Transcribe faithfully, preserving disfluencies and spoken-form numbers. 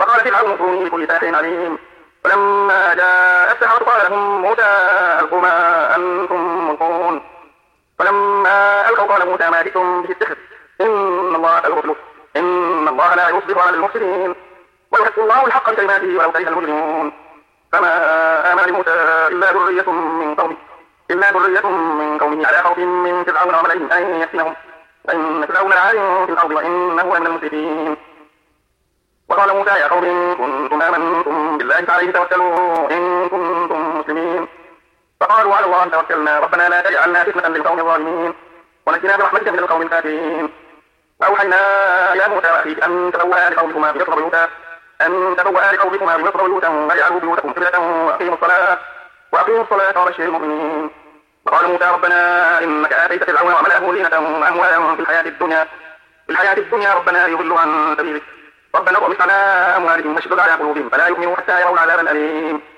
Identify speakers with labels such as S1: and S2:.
S1: وقال فرعون ائتوني بكل ساحر عليم. فلما جاء السحرة قال لهم موسى ألقوا ما أنتم ملقون. فلما ألقوا قال موسى ما جئتم به السحر إن الله سيبطله إن الله لا يصبر على المفسدين ويحق الله الحق بكلماته ولو كره المجرمون. فما آمن لموسى إلا ذرية من قومه إلا ذرية من قومه على خوف من فرعون وملئهم أن يفتنهم وإن فرعون لعال في الأرض وإنه لمن المسرفين. وقال موسى يا قوم إن كنتم آمنتم بالله فعليه توكلوا إن كنتم مسلمين. فقالوا على الله توكلنا ربنا لا تجعلنا فتنة للقوم الظالمين ونجنا برحمتك من القوم الكافرين. وأوحينا إلى موسى وأخيه أن تبوأ لقومكما بمصر بيوتا أن تبوأ لقومكما بمصر بيوتا واجعلوا بيوتكم قبلة وأقيموا الصلاة وأقيموا الصلاة وبشر المؤمنين. وقال موسى ربنا إنك آتيت فرعون وملأه زينة وأموالا في الحياة الدنيا في الحياة الدنيا ربنا ليضلوا عن سبيلك ربنا اطمس على أموالهم واشدد على قلوبهم فلا يؤمنوا حتى يروا العذاب الأليم.